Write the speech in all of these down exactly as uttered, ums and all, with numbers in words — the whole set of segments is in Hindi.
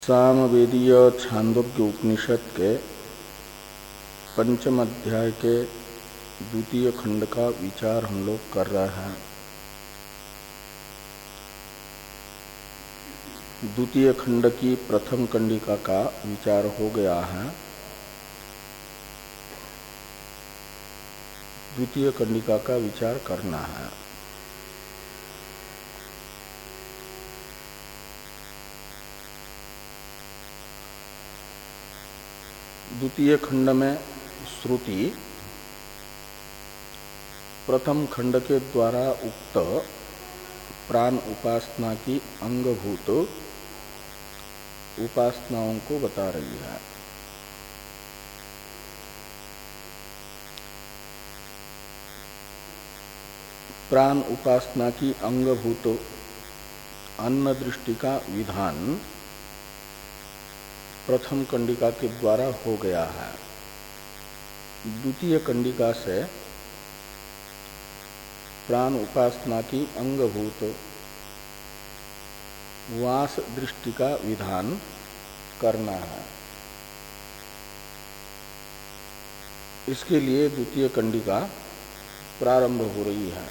सामवेदीय छांदोग्य उपनिषद के पंचम अध्याय के द्वितीय खंड का विचार हम लोग कर रहे हैं। द्वितीय खंड की प्रथम कंडिका का विचार हो गया है। द्वितीय कंडिका का विचार करना है। द्वितीय खंड में श्रुति प्रथम खंड के द्वारा उक्त प्राण उपासना की अंगभूत उपासनाओं को बता रही है। प्राण उपासना की अंगभूत अन्न दृष्टि का विधान प्रथम कंडिका के द्वारा हो गया है। द्वितीय कंडिका से प्राण उपासना की अंगभूत वास दृष्टि का विधान करना है। इसके लिए द्वितीय कंडिका प्रारंभ हो रही है।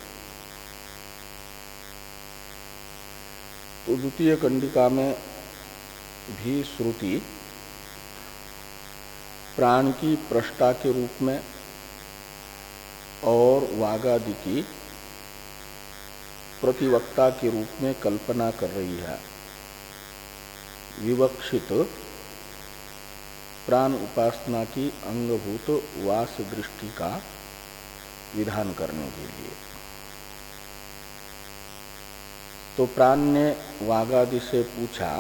तो द्वितीय कंडिका में भी श्रुति प्राण की प्रष्टा के रूप में और वागादि की प्रतिवक्ता के रूप में कल्पना कर रही है। विवक्षित प्राण उपासना की अंगभूत वास दृष्टि का विधान करने के लिए। तो प्राण ने वागादि से पूछा,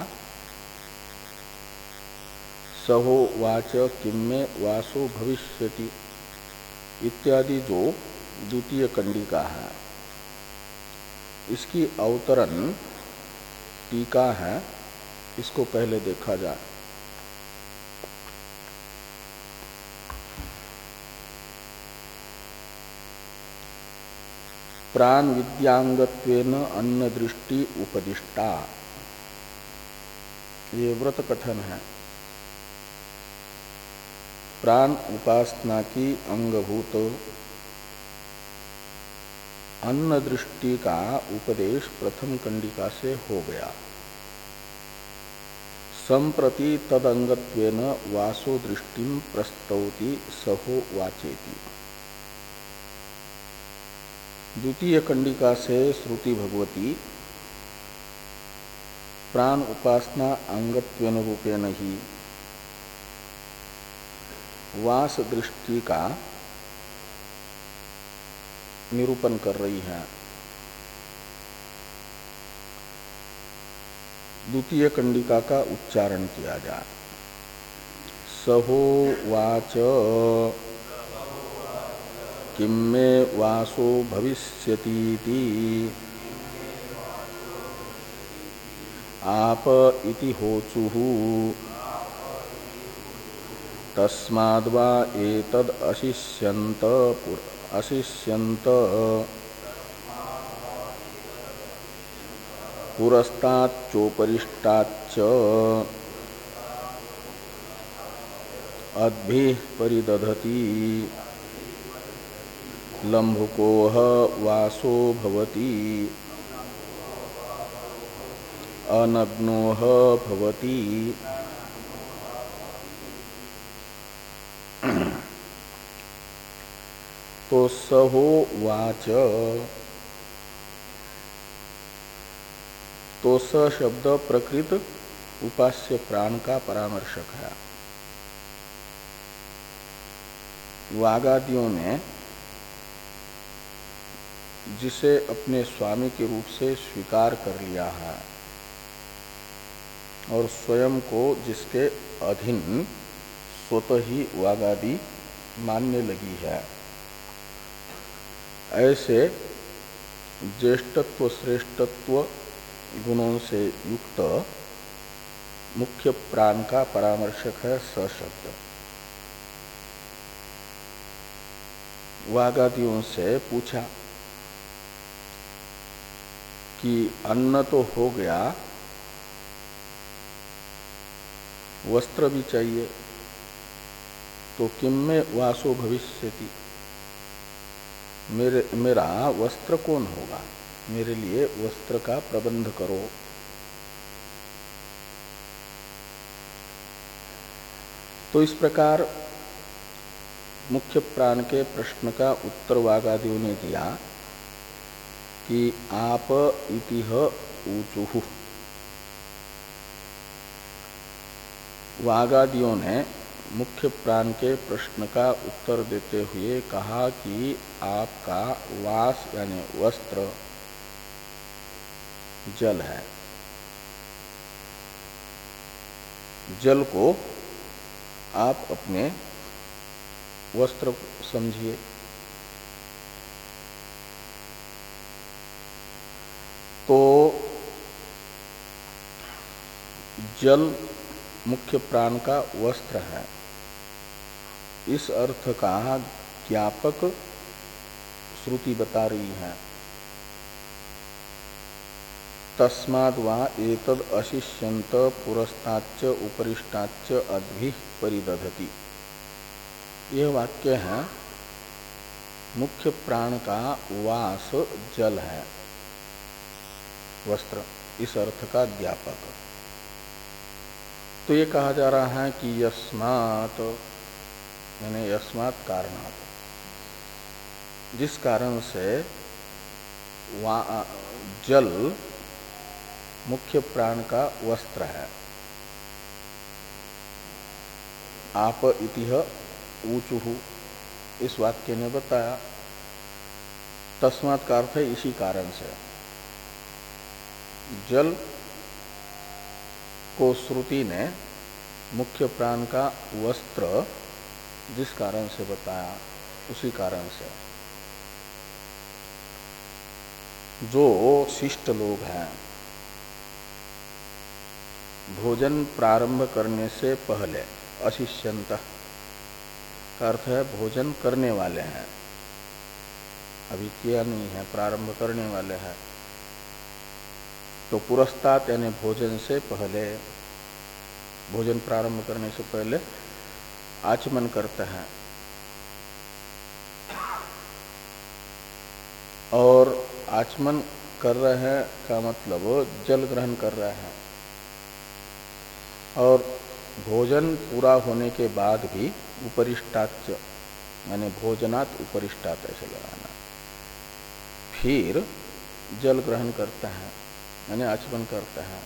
सहो वाच किम्मे वासो भविष्यति इत्यादि जो द्वितीय कंडिका है, इसकी अवतरण टीका है। इसको पहले देखा जाए। प्राण विद्यांगत्वेन अन्न दृष्टि उपदिष्टा, ये व्रत कथन है। प्राण उपासना की अंगभूत अन्न दृष्टि का उपदेश प्रथम कंडिका से हो गया। संप्रति तदंगत्वेन वासो दृष्टिम प्रस्तौति सहो वाचेति। द्वितीय कंडिका से श्रुति भगवती प्राण उपासना अंगत्वेन रूपेण ही वास दृष्टि का निरूपण कर रही है। द्वितीय कंडिका का उच्चारण किया जाए। सहो वाच किम्मे वासो भविष्यतीति आप इति होचुहु तस्माद्वा एतद् अशिष्यन्त अशिष्यन्त पुरस्ताच्चोपरिष्टाच्च अद्भिः परिदधति लम्भुकोह वासो भवति अनग्नोह भवति। तो सहो वाच, तो स शब्द प्रकृत उपास्य प्राण का परामर्शक है। वागादियों ने जिसे अपने स्वामी के रूप से स्वीकार कर लिया है और स्वयं को जिसके अधीन स्वतः ही वागादि मानने लगी है, ऐसे ज्येष्ठत्व श्रेष्ठत्व गुणों से युक्त मुख्य प्राण का परामर्शक है स शब्द। वागादियों से पूछा कि अन्न तो हो गया, वस्त्र भी चाहिए, तो किम में वासो भविष्यति, मेरे मेरा वस्त्र कौन होगा, मेरे लिए वस्त्र का प्रबंध करो। तो इस प्रकार मुख्य प्राण के प्रश्न का उत्तर वागादियों ने दिया कि आप इतिह ऊचुहु। वागादियों ने मुख्य प्राण के प्रश्न का उत्तर देते हुए कहा कि आपका वास यानी वस्त्र जल है। जल को आप अपने वस्त्र समझिए। तो जल मुख्य प्राण का वस्त्र है, इस अर्थ का ज्ञापक श्रुति बता रही है। तस्माद् वा एतद् अशिष्यन्त पुरस्ताच्च उपरिष्टाच्च अद्भिः परिदधति। यह वाक्य है मुख्य प्राण का वास जल है, वस्त्र, इस अर्थ का ज्ञापक। तो ये कहा जा रहा है कि यस्मात् यानी यस्मात् कारणात्, जिस कारण से जल मुख्य प्राण का वस्त्र है। आप इतिह ऊचुहु, इस वाक्य ने बताया। तस्मात् का अर्थ है इसी कारण से। जल को श्रुति ने मुख्य प्राण का वस्त्र जिस कारण से बताया, उसी कारण से जो शिष्ट लोग हैं, भोजन प्रारंभ करने से पहले, अशिष्यंत का अर्थ है भोजन करने वाले हैं, अभी किया नहीं है, प्रारंभ करने वाले हैं। तो पुरस्तात यानी भोजन से पहले, भोजन प्रारंभ करने से पहले आचमन करते हैं। और आचमन कर रहे हैं का मतलब जल ग्रहण कर रहे हैं। और भोजन पूरा होने के बाद भी उपरिष्टाच्च यानी भोजनात् उपरिष्टात् ऐसे लगाना, फिर जल ग्रहण करते हैं यानी आचमन करते हैं।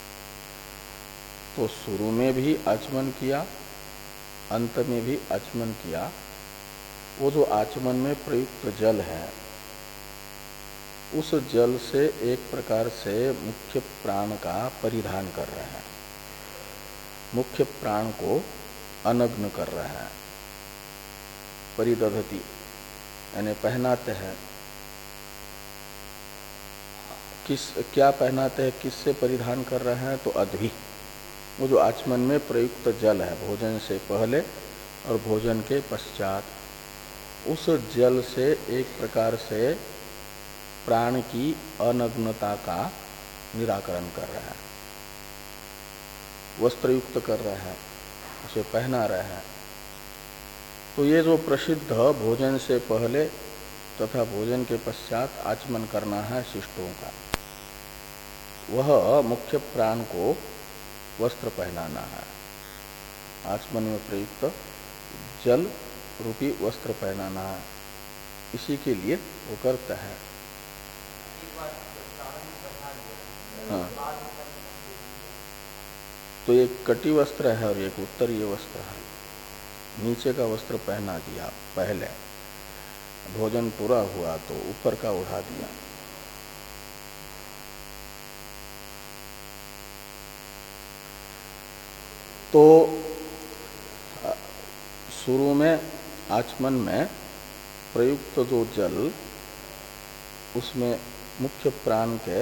तो शुरू में भी आचमन किया, अंत में भी आचमन किया। वो जो आचमन में प्रयुक्त जल है, उस जल से एक प्रकार से मुख्य प्राण का परिधान कर रहे हैं, मुख्य प्राण को अनग्न कर रहे हैं। परिदधति यानी पहनाते हैं। किस क्या पहनाते हैं, किससे परिधान कर रहे हैं? तो अद्भि, वो जो आचमन में प्रयुक्त जल है, भोजन से पहले और भोजन के पश्चात, उस जल से एक प्रकार से प्राण की अनग्नता का निराकरण कर रहे हैं, वस्त्रयुक्त कर रहे हैं, उसे पहना रहे हैं। तो ये जो प्रसिद्ध भोजन से पहले तथा भोजन के पश्चात आचमन करना है शिष्टों का, वह मुख्य प्राण को वस्त्र पहनाना है। आचमन में प्रयुक्त जल रूपी वस्त्र पहनाना है, इसी के लिए वो करता है। हाँ, तो एक कटी वस्त्र है और एक उत्तरीय वस्त्र है। नीचे का वस्त्र पहना दिया पहले, भोजन पूरा हुआ तो ऊपर का उठा दिया। तो शुरू में आचमन में प्रयुक्त जो जल, उसमें मुख्य प्राण के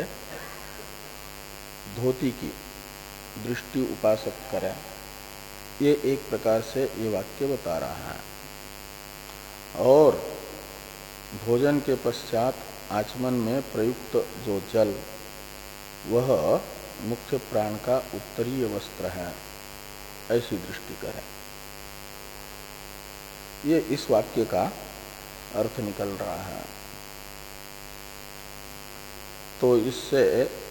धोती की दृष्टि उपासक करें, ये एक प्रकार से ये वाक्य बता रहा है। और भोजन के पश्चात आचमन में प्रयुक्त जो जल, वह मुख्य प्राण का उत्तरीय वस्त्र है, ऐसी दृष्टि करें। ये इस वाक्य का अर्थ निकल रहा है। तो इससे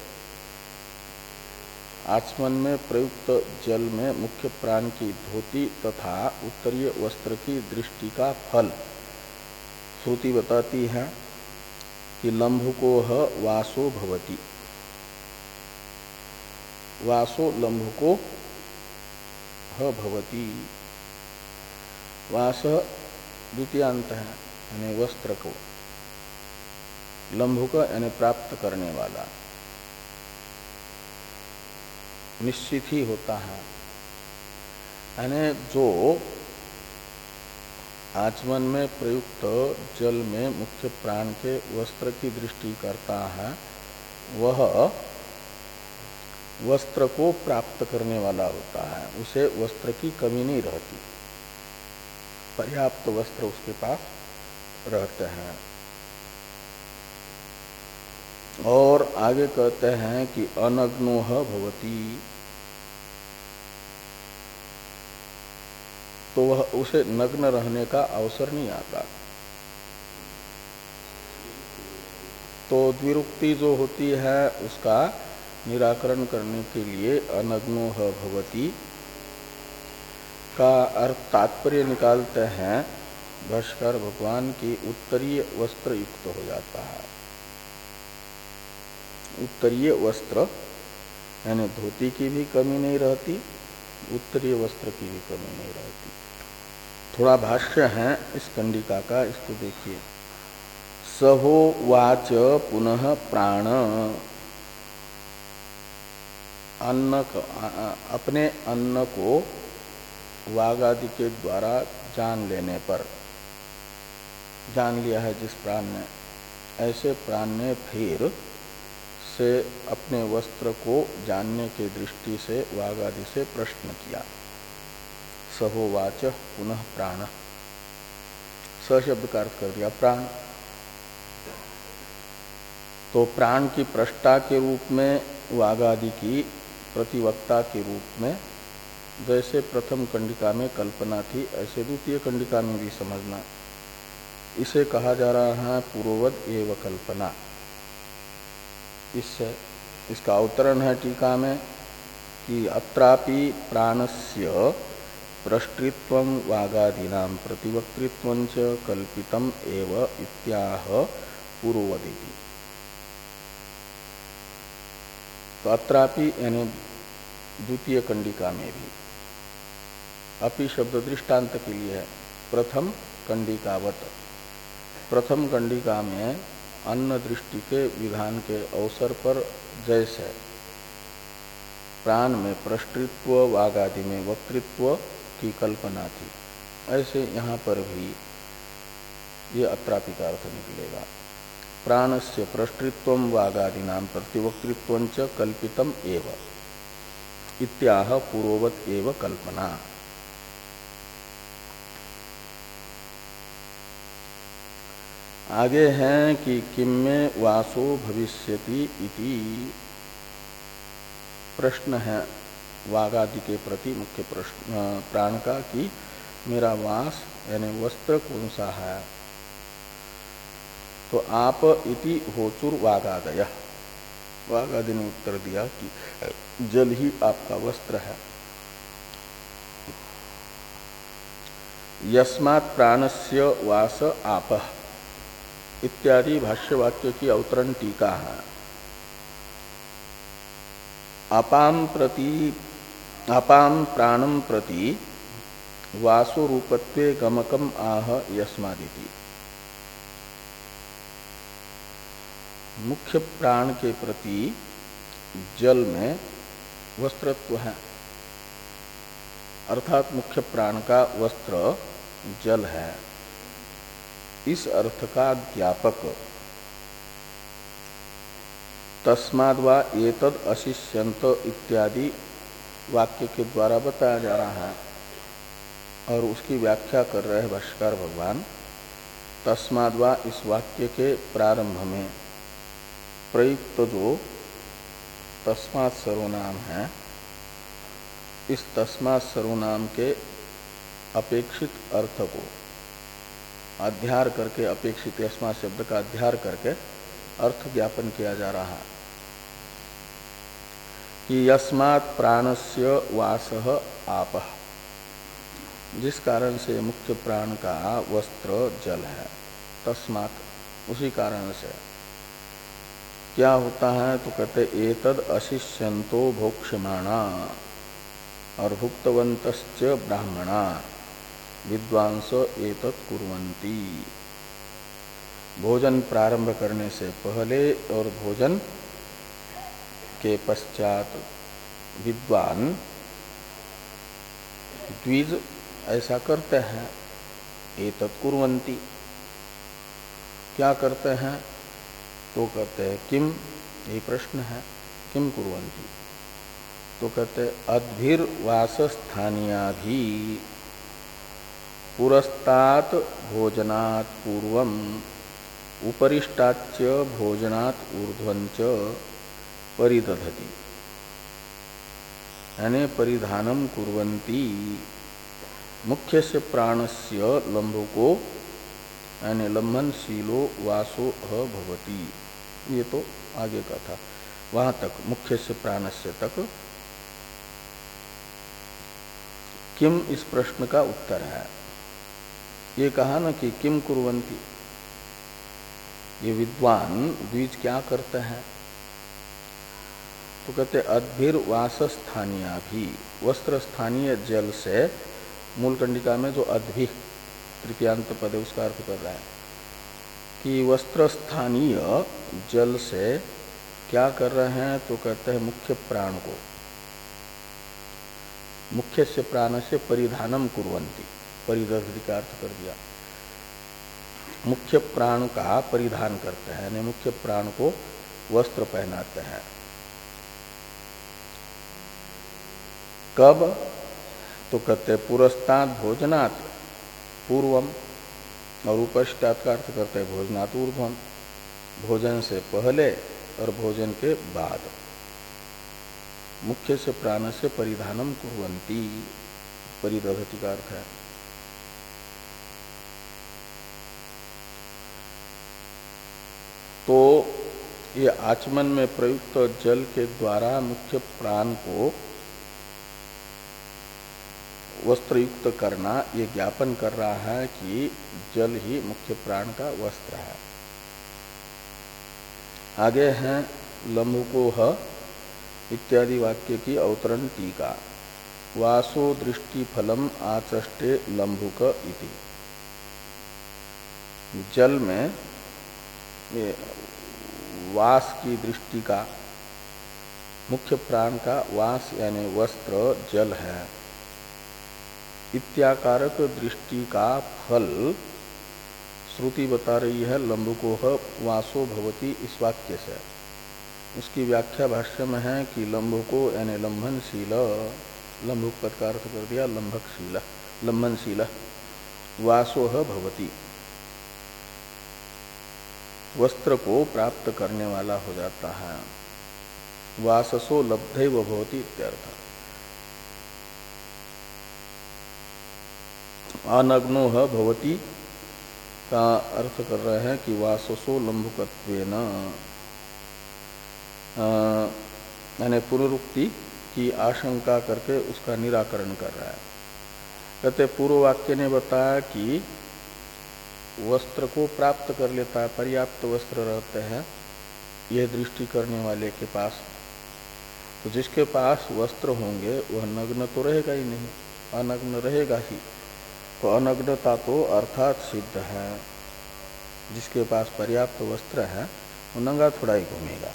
आचमन में प्रयुक्त जल में मुख्य प्राण की धोती तथा उत्तरीय वस्त्र की दृष्टि का फल श्रुति बताती है कि लंभुकोह वासो भवति। वासो लंभुको ह भवति। वास द्वितीयांत है यानी वस्त्र को, लंभुक यानी प्राप्त करने वाला, निश्चित ही होता है। यानी जो आचमन में प्रयुक्त जल में मुख्य प्राण के वस्त्र की दृष्टि करता है, वह वस्त्र को प्राप्त करने वाला होता है। उसे वस्त्र की कमी नहीं रहती, पर्याप्त वस्त्र उसके पास रहते हैं। और आगे कहते हैं कि अनग्नोह भवति, तो वह उसे नग्न रहने का अवसर नहीं आता। तो द्विरुक्ति जो होती है उसका निराकरण करने के लिए अनग्नोह भवति का अर्थ तात्पर्य निकालते हैं भाष्कर भगवान की उत्तरीय वस्त्र युक्त हो जाता है। उत्तरीय वस्त्र यानी धोती की भी कमी नहीं रहती, उत्तरीय वस्त्र की भी कमी नहीं रहती। थोड़ा भाष्य है इस कंडिका का, इसको देखिए। सहो वाच पुनः प्राण, अन्न अपने अन्न को वाग आदि के द्वारा जान लेने पर, जान लिया है जिस प्राण ने, ऐसे प्राण ने फिर से अपने वस्त्र को जानने के दृष्टि से वाग आदि से प्रश्न किया। सहोवाच पुनः प्राण, स शब्द का अर्थ कर दिया प्राण। तो प्राण की प्रष्टा के रूप में, वाग आदि की प्रतिवक्ता के रूप में जैसे प्रथम कंडिका में कल्पना थी, ऐसे द्वितीय कंडिका में भी समझना। इसे कहा जा रहा है पूर्ववद एव कल्पना। इससे इसका अवतरण है टीका में कि अत्रापि प्राणस्य प्रष्टृत्वं वागादीनां प्रतिवक्तृत्वं च कल्पितम् एव इत्याह पूर्ववदिति। तो अत्रापि यानी द्वितीय कंडिका में भी, अपि शब्द दृष्टांत के लिए है। प्रथम कंडिकावत, प्रथम कंडिका में अन्न दृष्टि के विधान के अवसर पर जैसे प्राण में प्रष्टृत्व वाग आदि में वक्तृत्व की कल्पना थी, ऐसे यहाँ पर भी ये अत्रापि का अर्थ निकलेगा। प्राणस्य प्रष्टृत्वं वागादीनां प्रतिवक्तृत्वं च कल्पितम् एव इत्याह पूर्ववत एव कल्पना। आगे हैं कि किम में वासो भविष्यति इति प्रश्न है वागादि के प्रति मुख्य प्रश्न प्राण का कि मेरा वास यानी वस्त्र कौन सा है। तो आप इति होचुर वागादय, वागादि ने उत्तर दिया कि जल ही आपका वस्त्र है। यस्मात् प्राणस्य वास आपः इत्यादि भाष्यवाक्य की अवतरण टीका है। अपाम प्रति अपाम प्राणम प्रति वासो रूपत्वे गमकम आह यस्मादिति। मुख्य प्राण के प्रति जल में वस्त्रत्व है, अर्थात मुख्य प्राण का वस्त्र जल है। इस अर्थ का ज्ञापक तस्माद् वा एतद् अशिष्यन्त इत्यादि वाक्य के द्वारा बताया जा रहा है, और उसकी व्याख्या कर रहे हैं भाष्यकार भगवान। तस्माद् वा इस वाक्य के प्रारंभ में प्रयुक्त जो तस्मात् सर्वनाम है, इस तस्मात् सर्वनाम के अपेक्षित अर्थ को अध्यार करके, अपेक्षित यस्मात् शब्द का अध्यार करके अर्थ ज्ञापन किया जा रहा है कि यस्मात् प्राणस्य वासः आपः, जिस कारण से मुख्य प्राण का वस्त्र जल है, तस्मात् उसी कारण से क्या होता है तो कहते एतद अशिष्यंतो भोक्ष्यमाणा और भुक्तवन्तश्च ब्राह्मणा विद्वांस एतत् कुर्वन्ति। भोजन प्रारंभ करने से पहले और भोजन के पश्चात विद्वान द्विज ऐसा करते हैं। एतत् कुर्वन्ति क्या करते हैं तो कहते हैं किम, ये प्रश्न है, किम कुर्वन्ति तो कहते अद्भिर्वासस्थानीयाधि पुरस्तात् भोजनात् पूर्वम उपरिष्टाच्च भोजनात् ऊर्ध्वञ्च परिदधति, यानी परिधानम कुर्वन्ति। मुख्यस्य प्राणस्य लंबुको यानी लंबनशीलो वासो ह भवति, ये तो आगे का था, वहां तक मुख्यस्य प्राणस्य तक किम इस प्रश्न का उत्तर है। ये कहा ना कि किम कुर्वन्ति, ये विद्वान द्विज क्या करते हैं तो कहते अद्भिर वासस्थानीय भी, वस्त्र स्थानीय जल से, मूल कंडिका में जो अद्भि तृतीयांत पद उसका अर्थ कर रहा है कि वस्त्र स्थानीय जल से क्या कर रहे हैं तो कहते हैं मुख्य प्राण को, मुख्य से प्राण से परिधानम कुर्वन्ति, परिदधति का अर्थ कर दिया, मुख्य प्राण का परिधान करते हैं, यानी मुख्य प्राण को वस्त्र पहनाते हैं। कब तो कहते पुरस्तात् भोजनात् पूर्वम, और उपरिष्टात् का अर्थ करते हैं भोजनात् ऊर्ध्वम, भोजन से पहले और भोजन के बाद। मुख्य से प्राण से परिधानम कुर्वन्ति, परिदधति का अर्थ है। तो ये आचमन में प्रयुक्त जल के द्वारा मुख्य प्राण को वस्त्रयुक्त करना, ये ज्ञापन कर रहा है कि जल ही मुख्य प्राण का वस्त्र है। आगे हैं लंबुकोह इत्यादि वाक्य की अवतरण टीका। वासो दृष्टि फलम आचष्टे लंबुक इति, जल में ये वास की दृष्टि का, मुख्य प्राण का वास यानी वस्त्र जल है, इत्याकारक दृष्टि का फल श्रुति बता रही है लंबुकोह वासो भवति इस वाक्य से। उसकी व्याख्या भाष्य में है कि लंबुको यानी लंबनशील, लंबुक पद का अर्थ कर दिया लंबकशील, लंबनशील वासोह भवति, वस्त्र को प्राप्त करने वाला हो जाता है। वाससो लब्धैव भवति इत्यर्थ। अनग्नो भवति का अर्थ कर रहे हैं कि वाससो लंबुकत्वेन, यानी पुनरुक्ति की आशंका करके उसका निराकरण कर रहा है। कहते पूर्व वाक्य ने बताया कि वस्त्र को प्राप्त कर लेता है, पर्याप्त वस्त्र रहते हैं यह दृष्टि करने वाले के पास, तो जिसके पास वस्त्र होंगे वह नग्न तो रहेगा ही नहीं, अनग्न रहेगा ही। तो अनग्नता तो अर्थात सिद्ध है, जिसके पास पर्याप्त वस्त्र है वो नंगा थोड़ा ही घूमेगा।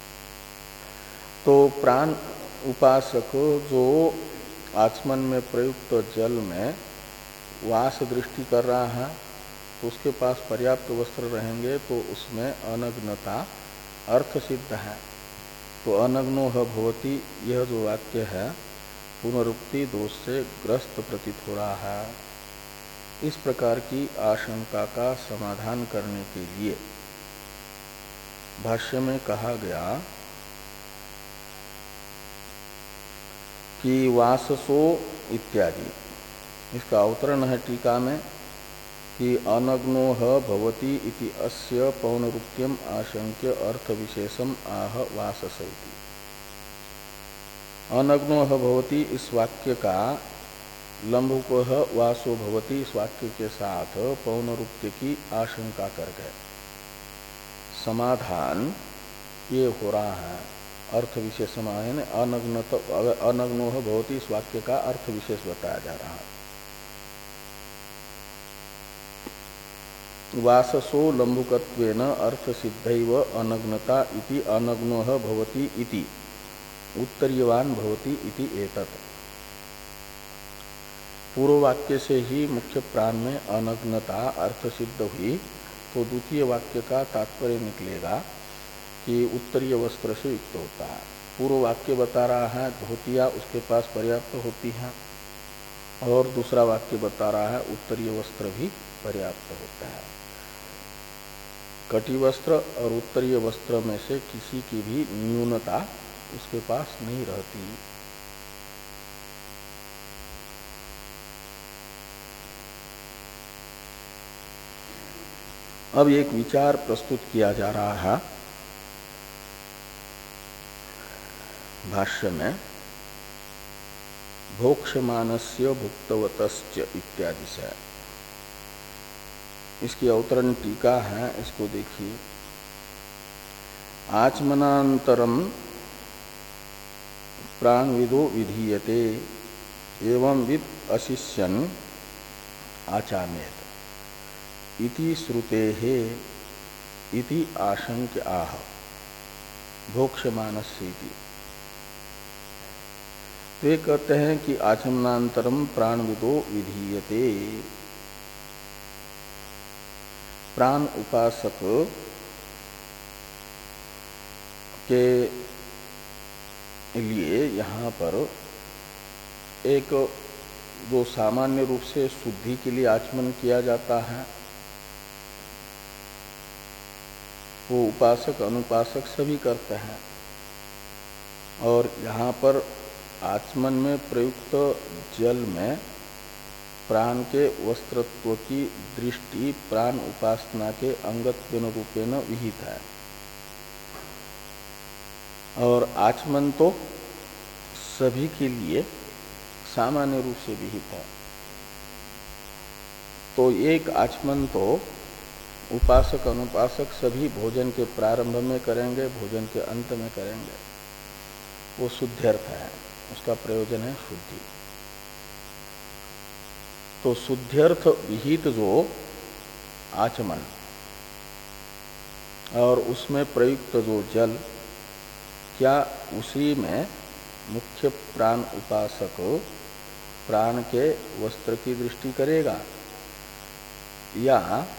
तो प्राण उपासक जो आचमन में प्रयुक्त जल में वास दृष्टि कर रहा है, तो उसके पास पर्याप्त वस्त्र रहेंगे तो उसमें अनग्नता अर्थ सिद्ध है। तो अनग्नो भवति यह जो वाक्य है पुनरुक्ति दोष से ग्रस्त प्रतीत हो रहा है। इस प्रकार की आशंका का समाधान करने के लिए भाष्य में कहा गया कि वाससो इत्यादि, इसका अवतरण है टीका में कि अनग्नो भवति इति अस्य पौनरुक्त्यम आशंक्य अर्थ विशेषम आह वासस इति। अनग्नो भवति इस वाक्य का लंबुको वासो भवति इस वाक्य के साथ पौनरुक्त्य की आशंका कर गए। समाधान ये हो रहा है, अर्थ विशेष समाधान अनग्न अनग्नो भवति इस वाक्य का अर्थ विशेष बताया जा रहा है। वाससो लंबुकत्वेन अर्थ सिद्धैव अनग्नता इति अनग्नो भवति इति उत्तरीयवान भवति इति एतत्। पूर्व वाक्य से ही मुख्य प्राण में अनग्नता अर्थ सिद्ध हुई, तो द्वितीय वाक्य का तात्पर्य निकलेगा कि उत्तरीय वस्त्र से युक्त होता है। पूर्व वाक्य बता रहा है धोतियां उसके पास पर्याप्त होती हैं, और दूसरा वाक्य बता रहा है उत्तरीय वस्त्र भी पर्याप्त होता है। कटी वस्त्र और उत्तरीय वस्त्र में से किसी की भी न्यूनता उसके पास नहीं रहती। अब एक विचार प्रस्तुत किया जा रहा है भाष्य में, भोक्ष्यमानस्य भुक्तवतश्च इत्यादि से। इसकी अवतरण टीका है, इसको देखिए। आचमनांतरम प्राणविदो विधीयते एवं विद अशिष्यन आचामेत इति श्रुतेहे इति आशंक्य आह भोक्ष्यमानस्य इति। तो ये कहते हैं कि आचमनांतरम प्राणविदो विधीयते, प्राण उपासक के लिए यहाँ पर एक जो सामान्य रूप से शुद्धि के लिए आचमन किया जाता है, वो उपासक अनुपासक सभी करते हैं। और यहाँ पर आचमन में प्रयुक्त जल में प्राण के वस्त्रत्व की दृष्टि प्राण उपासना के अंगत्वेन रूपेण विहित है, और आचमन तो सभी के लिए सामान्य रूप से विहित है। तो एक आचमन तो उपासक अनुपासक सभी भोजन के प्रारंभ में करेंगे, भोजन के अंत में करेंगे, वो शुद्ध्यर्थ है, उसका प्रयोजन है शुद्धि। तो शुद्ध्यर्थ विहित जो आचमन और उसमें प्रयुक्त जो जल, क्या उसी में मुख्य प्राण उपासक प्राण के वस्त्र की दृष्टि करेगा, या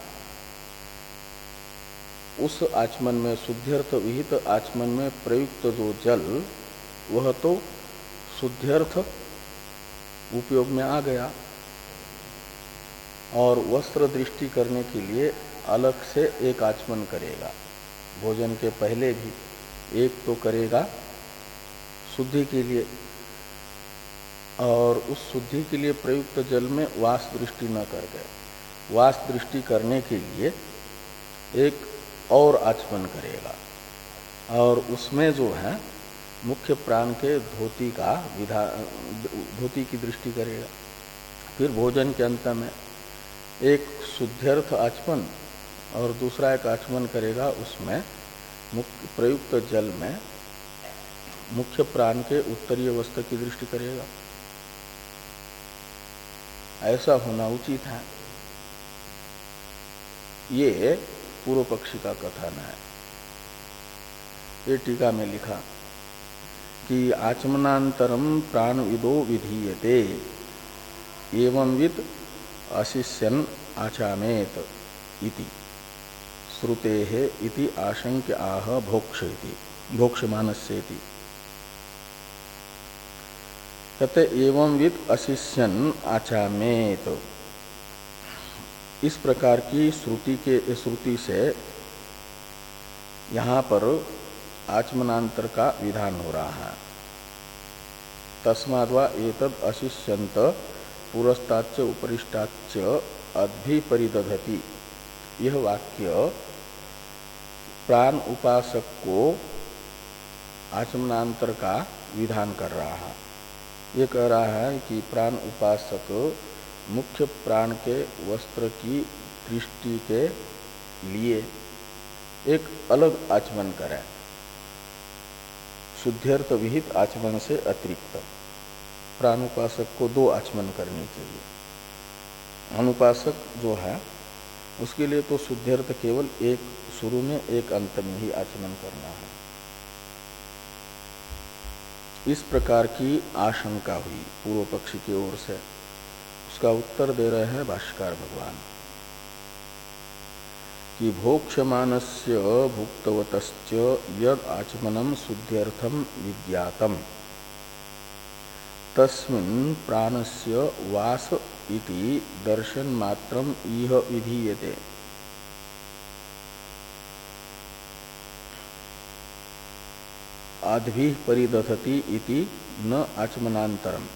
उस आचमन में शुद्ध्यर्थ विहित आचमन में प्रयुक्त जो जल वह तो शुद्ध्यर्थ उपयोग में आ गया, और वस्त्र दृष्टि करने के लिए अलग से एक आचमन करेगा। भोजन के पहले भी एक तो करेगा शुद्धि के लिए, और उस शुद्धि के लिए प्रयुक्त जल में वास दृष्टि न कर गए, वास दृष्टि करने के लिए एक और आचमन करेगा, और उसमें जो है मुख्य प्राण के धोती का विधा धोती की दृष्टि करेगा। फिर भोजन के अंत में एक शुद्ध्यर्थ आचमन और दूसरा एक आचमन करेगा, उसमें मुख्य प्रयुक्त जल में मुख्य प्राण के उत्तरीय वस्त्र की दृष्टि करेगा। ऐसा होना उचित है, ये पूर्व पक्षी का कथन है। ये टीका में लिखा कि आचमनांतरम प्राणविदो विधीयते एवं विद अशिष्यन आचामेत इति श्रुतेः इति आशंक्य आह भोक्ष्यति भोक्ष्यमानस्येति। कहते एवं विद अशिष्यन आचामेत, इस प्रकार की श्रुति के श्रुति से यहाँ पर आचमनांतर का विधान हो रहा है। तस्माद्वा एतद अशिष्यंत पुरस्ताच्च उपरिष्टाच्च अद्भिपरिदधति, यह वाक्य प्राण उपासक को आचमनांतर का विधान कर रहा है। ये कह रहा है कि प्राण उपासक मुख्य प्राण के वस्त्र की दृष्टि के लिए एक अलग आचमन करें, शुद्ध्यर्थ विहित आचमन से अतिरिक्त। प्राण उपासक को दो आचमन करनी चाहिए। अनुपासक जो है उसके लिए तो शुद्ध्यर्थ केवल एक शुरू में एक अंत में ही आचमन करना है। इस प्रकार की आशंका हुई पूर्व पक्षी की ओर से। उसका उत्तर दे रहे हैं भाष्यकार भगवान कि भोक्ष्यमानस्य भुक्तवतश्च यद आचमनम शुद्ध्यर्थम विज्ञातम तस्मिन् प्राणस्य वास इति दर्शन मात्रम इह विधीयते। आद्भिः परिदधति इति न आचमनांतरम।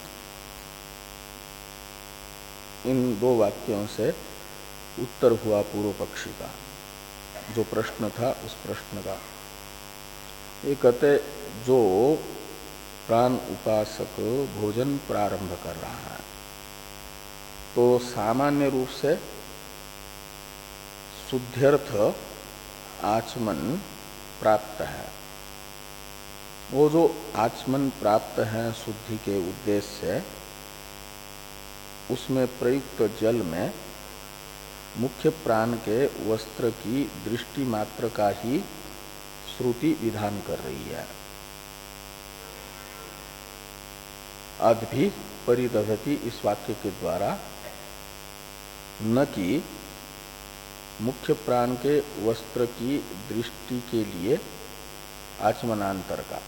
इन दो वाक्यों से उत्तर हुआ पूर्व पक्षी का, जो प्रश्न था उस प्रश्न का। ये कहते जो प्राण उपासक भोजन प्रारंभ कर रहा है तो सामान्य रूप से शुद्ध्यर्थ आचमन प्राप्त है। वो जो आचमन प्राप्त है शुद्धि के उद्देश्य से, उसमें प्रयुक्त जल में मुख्य प्राण के वस्त्र की दृष्टि मात्र का ही श्रुति विधान कर रही है। अद्भि परिदधति इस वाक्य के द्वारा न कि मुख्य प्राण के वस्त्र की दृष्टि के लिए आचमनांतर का।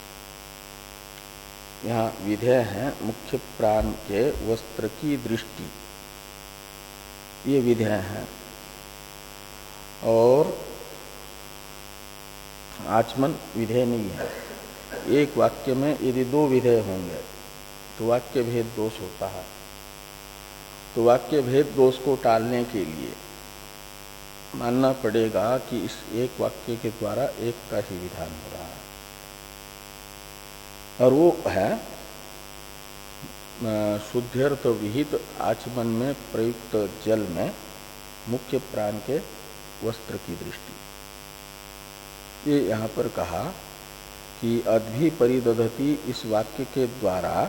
यहाँ विधेय है मुख्य प्राण के वस्त्र की दृष्टि, ये विधेय है। और आचमन विधेय नहीं है। एक वाक्य में यदि दो विधेय होंगे तो वाक्य भेद दोष होता है। तो वाक्य भेद दोष को टालने के लिए मानना पड़ेगा कि इस एक वाक्य के द्वारा एक का ही विधान हो रहा है, और वो है शुद्ध्यर्थ विहित आचमन में प्रयुक्त जल में मुख्य प्राण के वस्त्र की दृष्टि। ये यहाँ पर कहा कि अद्भि परिदधति इस वाक्य के द्वारा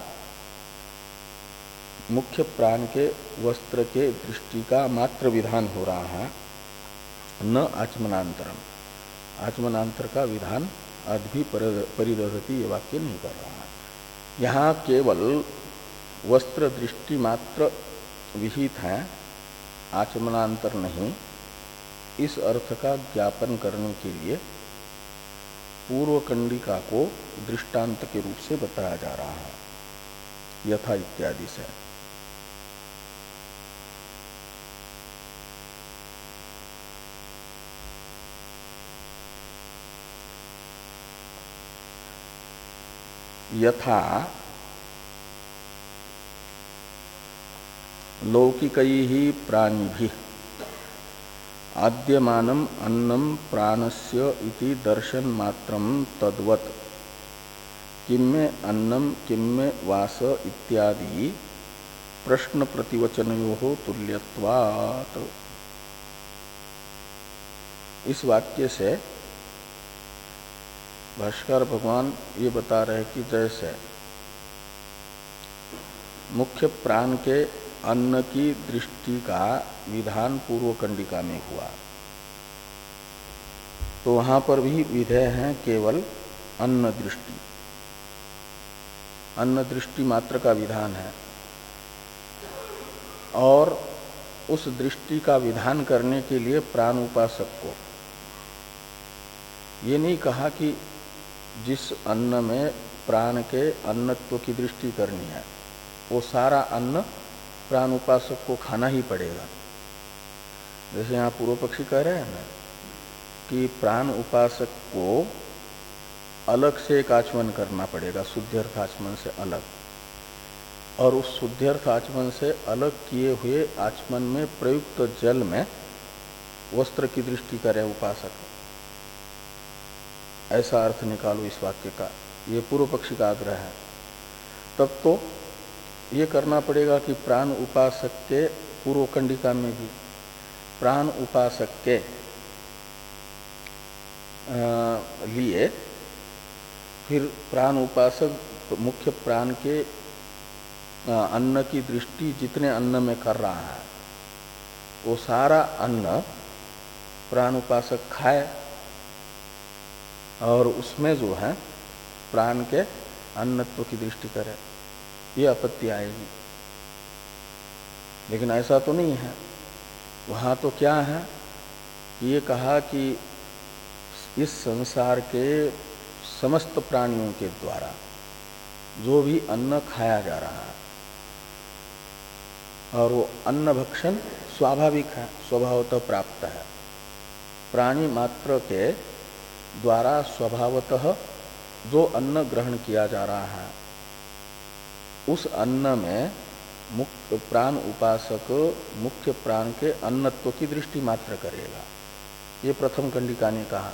मुख्य प्राण के वस्त्र के दृष्टि का मात्र विधान हो रहा है, न आचमनांतरम। आचमनांतर का विधान अद्भि परिदधति ये वाक्य नहीं कर रहा है। यहाँ केवल वस्त्र दृष्टि मात्र विहित है, आचमनांतर नहीं। इस अर्थ का ज्ञापन करने के लिए पूर्व कंडिका को दृष्टांत के रूप से बताया जा रहा है, यथा इत्यादि से। यथा लौकिकैः प्राणिभिः आद्यमानम् अन्नम प्राणस्य इति दर्शन मात्रम तद्वत् किम्मे अन्नम किम्मे वास इत्यादि प्रश्न प्रतिवचनयोः तुल्यत्वात्। इस वाक्य से भाष्कर भगवान ये बता रहे कि जैसे मुख्य प्राण के अन्न की दृष्टि का विधान पूर्व कंडिका में हुआ, तो वहां पर भी विधेय है केवल अन्न दृष्टि। अन्न दृष्टि मात्र का विधान है, और उस दृष्टि का विधान करने के लिए प्राण उपासक को ये नहीं कहा कि जिस अन्न में प्राण के अन्नत्व की दृष्टि करनी है वो सारा अन्न प्राण उपासक को खाना ही पड़ेगा। जैसे यहाँ पूर्व पक्षी कह रहे हैं ना कि प्राण उपासक को अलग से एक आचमन करना पड़ेगा, शुद्ध्यर्थ आचमन से अलग। और उस शुद्ध्यर्थ आचमन से अलग किए हुए आचमन में प्रयुक्त जल में वस्त्र की दृष्टि करे उपासक, ऐसा अर्थ निकालो इस वाक्य का। ये पूर्व पक्षी का आग्रह है। तब तो ये करना पड़ेगा कि प्राण उपासक के पूर्व कंडिका में भी प्राण उपासक के लिए फिर प्राण उपासक मुख्य प्राण के अन्न की दृष्टि जितने अन्न में कर रहा है वो सारा अन्न प्राण उपासक खाए और उसमें जो है प्राण के अन्नत्व की दृष्टि करे, ये आपत्ति आएगी। लेकिन ऐसा तो नहीं है। वहाँ तो क्या है, ये कहा कि इस संसार के समस्त प्राणियों के द्वारा जो भी अन्न खाया जा रहा है और वो अन्न भक्षण स्वाभाविक है, स्वभावतः प्राप्त है। प्राणी मात्र के द्वारा स्वभावतः जो अन्न ग्रहण किया जा रहा है उस अन्न में मुख्य प्राण उपासक मुख्य प्राण के अन्नत्व की दृष्टि मात्र करेगा। ये प्रथम कंडिका ने कहा।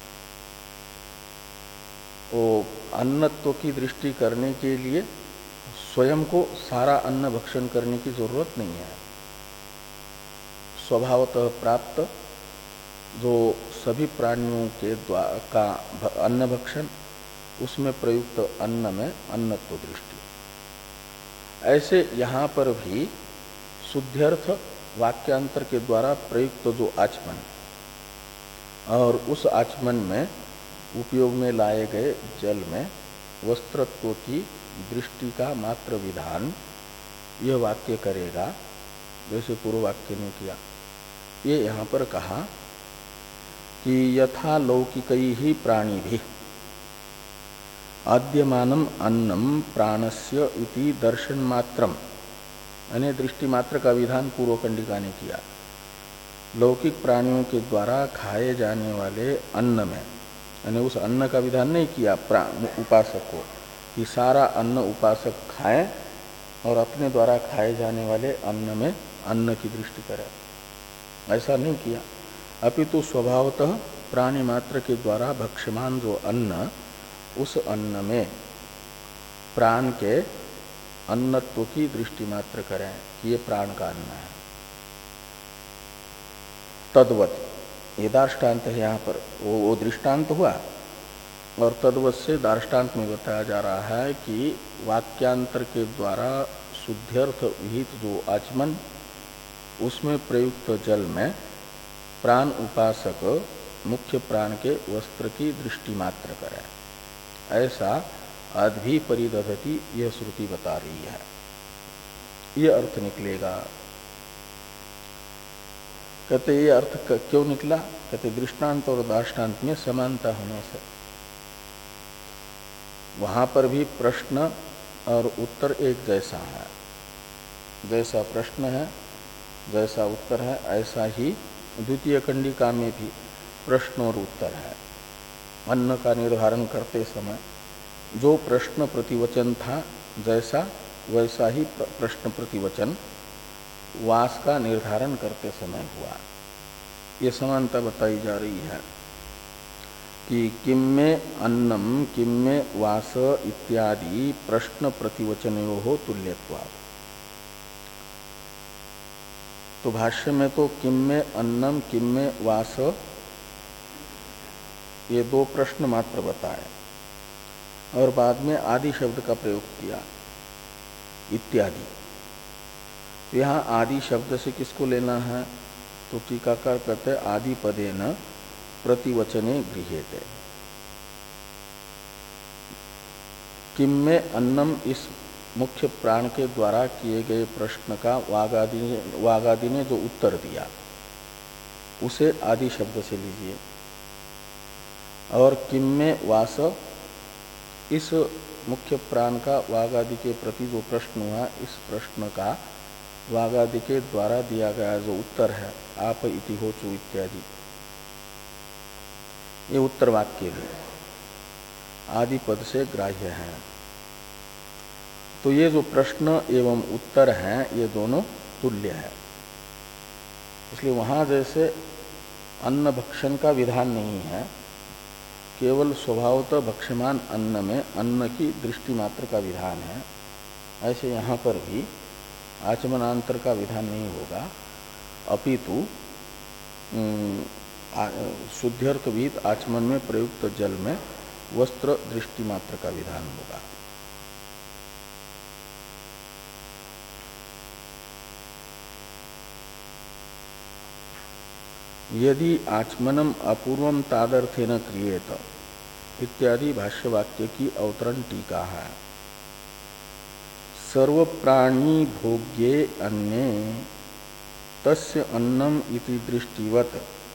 वो अन्नत्व की दृष्टि करने के लिए स्वयं को सारा अन्न भक्षण करने की जरूरत नहीं है। स्वभावतः प्राप्त जो सभी प्राणियों के द्वारा का अन्न भक्षण, उसमें प्रयुक्त अन्न में अन्नत्व दृष्टि। ऐसे यहाँ पर भी शुद्ध्यर्थ वाक्यांतर के द्वारा प्रयुक्त जो आचमन और उस आचमन में उपयोग में लाए गए जल में वस्त्रत्व की दृष्टि का मात्र विधान यह वाक्य करेगा, जैसे पूर्व वाक्य ने किया। ये यहाँ पर कहा कि यथा लौकिकई ही प्राणी भी आद्यमानम अन्नम प्राणस्य इति दर्शन मात्रम, यानी दृष्टि मात्र का विधान पूर्व कंडिका ने किया। लौकिक प्राणियों के द्वारा खाए जाने वाले अन्न में, यानी उस अन्न का विधान नहीं किया उपासक को कि सारा अन्न उपासक खाए और अपने द्वारा खाए जाने वाले अन्न में अन्न की दृष्टि करे, ऐसा नहीं किया। अपितु स्वभावतः प्राणी मात्र के द्वारा भक्ष्यमान जो अन्न, उस अन्न में प्राण के अन्नत्व की दृष्टि मात्र करें कि ये प्राण का अन्न है। तद्वत ये दार्ष्टान्त है यहाँ पर, वो, वो दृष्टांत हुआ और तद्वत से दार्ष्टान्त में बताया जा रहा है कि वाक्यांतर के द्वारा शुद्ध्यर्थ विहित जो आचमन, उसमें प्रयुक्त जल में प्राण उपासक मुख्य प्राण के वस्त्र की दृष्टि मात्र करें, ऐसा अद्भि परिदधति यह श्रुति बता रही है। यह अर्थ निकलेगा। कहते ये अर्थ क्यों निकला? कहते दृष्टांत और दार्ष्टान्त में समानता होने से। वहां पर भी प्रश्न और उत्तर एक जैसा है, जैसा प्रश्न है जैसा उत्तर है, ऐसा ही द्वितीय कंडिका में भी प्रश्न और उत्तर है। अन्न का निर्धारण करते समय जो प्रश्न प्रतिवचन था जैसा, वैसा ही प्रश्न प्रतिवचन वास का निर्धारण करते समय हुआ। ये समानता बताई जा रही है कि किम में अन्नम किम में वास इत्यादि प्रश्न प्रतिवचनयों हो तुल्यत्वात्। तो भाष्य में तो किम में अन्नम किम में वास, ये दो प्रश्न मात्र बताए और बाद में आदि शब्द का प्रयोग किया, इत्यादि। तो यहाँ आदि शब्द से किसको लेना है? तो टीकाकार कहते हैं आदि पदेन प्रतिवचने गृह्यते। किम में अन्नम इस मुख्य प्राण के द्वारा किए गए प्रश्न का वागादि ने वागादि ने जो उत्तर दिया उसे आदि शब्द से लीजिए। और किम में वास, इस मुख्य प्राण का वागादि के प्रति जो प्रश्न हुआ, इस प्रश्न का वागादि के द्वारा दिया गया जो उत्तर है, आप इति होचु इत्यादि, ये उत्तर वाक्य भी आदि पद से ग्राह्य है। तो ये जो प्रश्न एवं उत्तर हैं ये दोनों तुल्य है। इसलिए वहां जैसे अन्न भक्षण का विधान नहीं है, केवल स्वभावतः भक्ष्यमान अन्न में अन्न की दृष्टि मात्र का विधान है, ऐसे यहाँ पर भी आचमनांतर का विधान नहीं होगा, अपितु शुद्ध्यर्थविद आचमन में प्रयुक्त जल में वस्त्र दृष्टि मात्र का विधान होगा। यदि आचमनम अपूर्वम तादर्थेन क्रियेत इत्यादि भाष्यवाक्य की अवतरण टीका है। सर्व प्राणी भोग्ये अन्ये तस्य अन्नम इति दृष्टिवत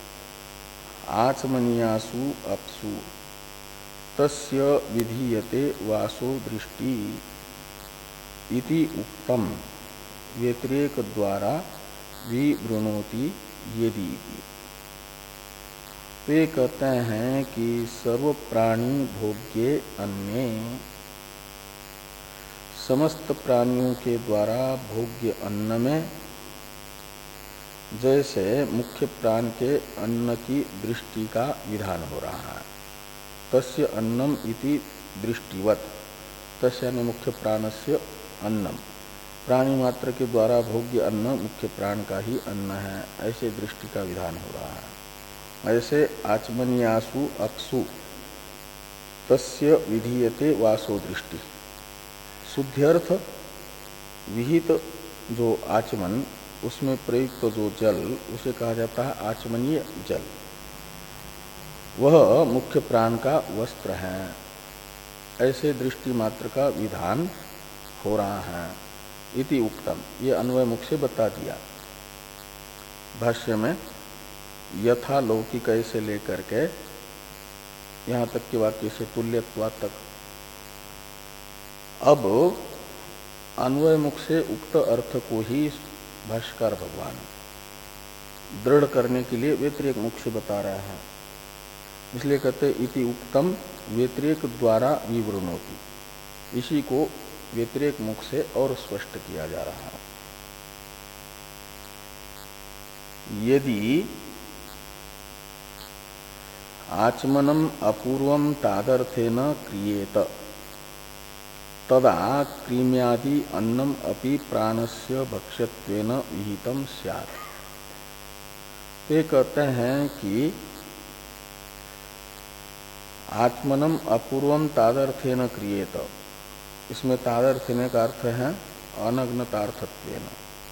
आचमनीयासु अपसु तस्य विधीयते वासो दृष्टि इति उक्तम व्यतिरेक द्वारा विवृणोति यदि। वे कहते हैं कि सर्व प्राणी भोग्ये अन्ये, समस्त प्राणियों के द्वारा भोग्य अन्न में जैसे मुख्य प्राण के अन्न की दृष्टि का विधान हो रहा है, तस्य अन्नम इति दृष्टिवत, तस्य यानी मुख्य प्राणस्य अन्नम, प्राणी मात्र के द्वारा भोग्य अन्न मुख्य प्राण का ही अन्न है, ऐसे दृष्टि का विधान हो रहा है। ऐसे आचमनीयासु अपसु तस्य विधीयते वासो दृष्टि, शुद्ध्यर्थ विहित जो आचमन उसमें प्रयुक्त जो जल उसे कहा जाता है आचमनीय जल, वह मुख्य प्राण का वस्त्र है, ऐसे दृष्टि मात्र का विधान हो रहा है। इति उक्तम, ये अन्वय मुख से बता दिया। भाष्य में यथा लौकिक से लेकर के यहाँ तक के वाक्य से तुल्यत्वा तक। अब अन्वय मुख से उक्त अर्थ को ही भाष्यकार भगवान दृढ़ करने के लिए व्यतिरेक मुख से बता रहा है, इसलिए कहते इति उक्तम व्यतिरेक द्वारा विवृणोति, इसी को व्यतिरेक मुख से और स्पष्ट किया जा रहा है। यदि आचमनम अपूर्वम तादर्थेन क्रियेत तदा क्रीम्यादि अन्नम अपि प्राणस्य भक्ष्यत्वेन विहितम स्यात्। ते कहते हैं कि आचमनम अपूर्वम तादर्थेन क्रियेत, इसमें तादर्थेन का अर्थ है अनग्नतार्थत्वेन।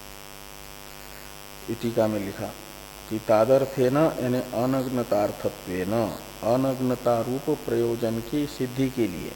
टीका में लिखा कि तादर्थेन यानी अनग्नतार्थत्वेन, अनग्नता रूप प्रयोजन की सिद्धि के लिए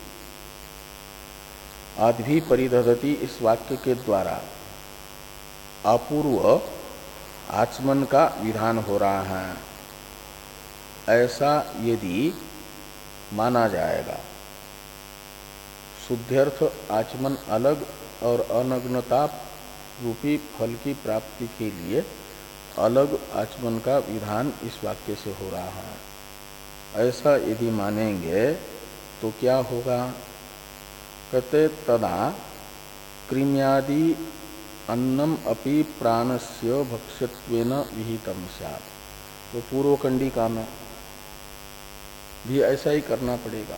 आद्भि परिदधति इस वाक्य के द्वारा अपूर्व आचमन का विधान हो रहा है, ऐसा यदि माना जाएगा। शुद्ध्यर्थ आचमन अलग और अनग्नता रूपी फल की प्राप्ति के लिए अलग आचमन का विधान इस वाक्य से हो रहा है, ऐसा यदि मानेंगे तो क्या होगा? कहते तदा क्रीम्यादि अन्नम अपि प्राणस्य भक्ष्यत्वेन विहितम स्यात्। तो पूर्वकंडिका में भी ऐसा ही करना पड़ेगा।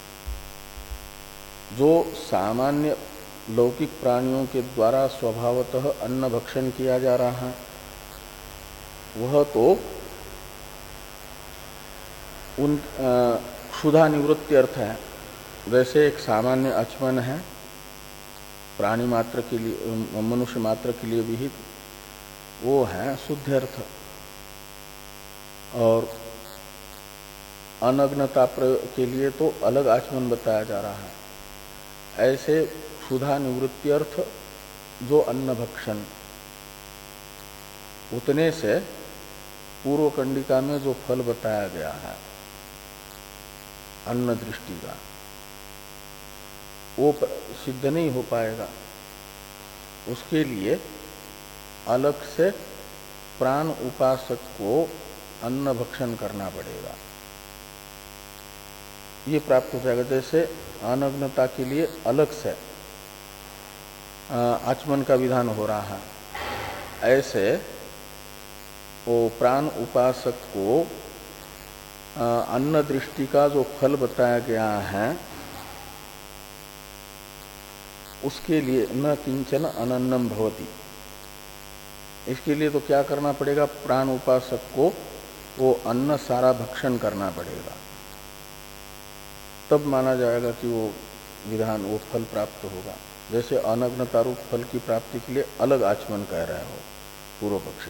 जो सामान्य लौकिक प्राणियों के द्वारा स्वभावतः अन्न भक्षण किया जा रहा है वह तो उन क्षुधा निवृत्ति अर्थ है। जैसे एक सामान्य आचमन है प्राणी मात्र के लिए, मनुष्य मात्र के लिए विहित, वो है शुद्ध अर्थ। और अनग्नता के लिए तो अलग आचमन बताया जा रहा है। ऐसे क्षुधा निवृत्ति अर्थ जो अन्न भक्षण, उतने से पूर्व कंडिका में जो फल बताया गया है अन्न दृष्टि का, वो सिद्ध नहीं हो पाएगा। उसके लिए अलग से प्राण उपासक को अन्न भक्षण करना पड़ेगा, ये प्राप्त हो जाएगा। जैसे अनग्नता के लिए अलग से आचमन का विधान हो रहा है, ऐसे वो प्राण उपासक को अन्न दृष्टि का जो फल बताया गया है उसके लिए न किंचन अनन्नम भवति। इसके लिए तो क्या करना पड़ेगा, प्राण उपासक को वो अन्न सारा भक्षण करना पड़ेगा, तब माना जाएगा कि वो विधान वो फल प्राप्त होगा। जैसे अनग्नता रूप फल की प्राप्ति के लिए अलग आचमन कह रहे हो पूर्व पक्षी,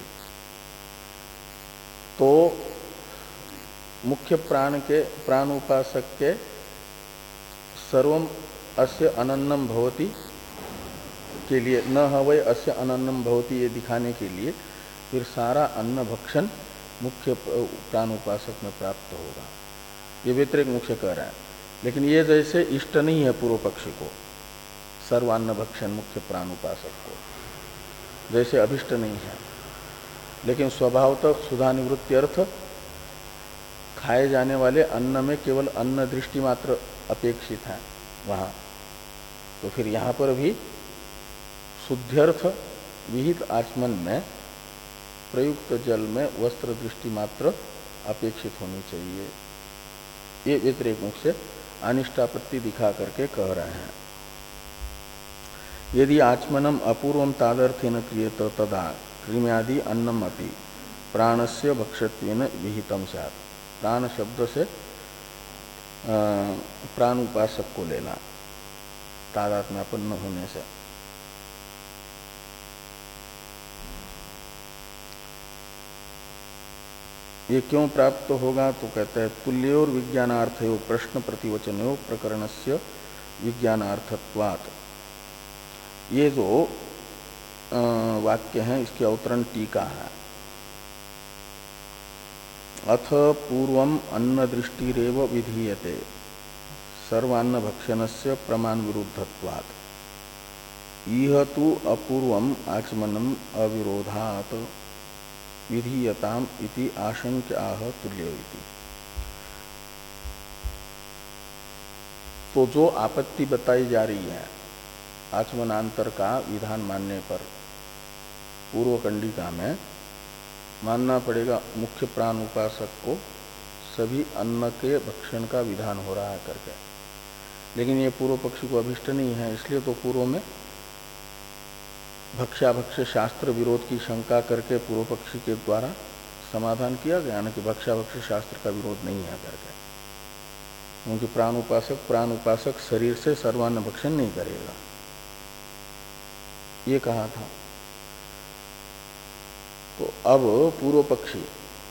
तो मुख्य प्राण के प्राण उपासक के सर्वम अस्य अनन्नम भवति के लिए न हवै अस्य अनन्नम भवति ये दिखाने के लिए फिर सारा अन्न भक्षण मुख्य प्राण उपासक में प्राप्त होगा, ये व्यतिरेक मुख्य कह रहा है। लेकिन ये जैसे इष्ट नहीं है पूर्व पक्षी को, सर्वान्न भक्षण मुख्य प्राण उपासक को जैसे अभिष्ट नहीं है, लेकिन स्वभावतः सुधा निवृत्ति अर्थ खाए जाने वाले अन्न में केवल अन्न दृष्टि मात्र अपेक्षित है वहां, तो फिर यहां पर भी शुद्ध्यर्थ विहित आचमन में प्रयुक्त जल में वस्त्र दृष्टि मात्र अपेक्षित होनी चाहिए। ये व्यतिरेक मुख से अनिष्टापत्ति दिखा करके कह रहे हैं। यदि आचमनम अपूर्वम तादर्थेन क्रियेत तदा कृम्यादि अन्नम अपि प्राणस्य भक्षत्वेन विहितम स्यात्। प्राण शब्द से प्राण उपासक को लेना तादात्म्यापन्न होने से। ये क्यों प्राप्त होगा, तो कहते हैं तुल्योर विज्ञानार्थयो प्रश्न प्रतिवचनयो प्रकरणस्य विज्ञानार्थत्वात्। ये जो वाक्य हैं इसके अवतरण टीका है। अथ पूर्वम अन्न दृष्टिरेव विधीयते सर्वान्न भक्षणस्य प्रमाण विरुद्धत्वात्। इह तु अपूर्वम आचमनम अविरोधात् विधीयताम इति आशंक्याह तुल्यो इति। तो जो आपत्ति बताई जा रही है आचमनांतर का विधान मानने पर, पूर्व कंडिका में मानना पड़ेगा मुख्य प्राण उपासक को सभी अन्न के भक्षण का विधान हो रहा है करके, लेकिन ये पूर्व पक्षी को अभिष्ट नहीं है, इसलिए तो पूर्व में भक्षाभक्ष शास्त्र विरोध की शंका करके पूर्व पक्षी के द्वारा समाधान किया गया ना कि भक्षाभक्ष शास्त्र का विरोध नहीं है करके, क्योंकि प्राण उपासक प्राण उपासक शरीर से सर्वान्न भक्षण नहीं करेगा, ये कहा था। तो अब पूर्व पक्षी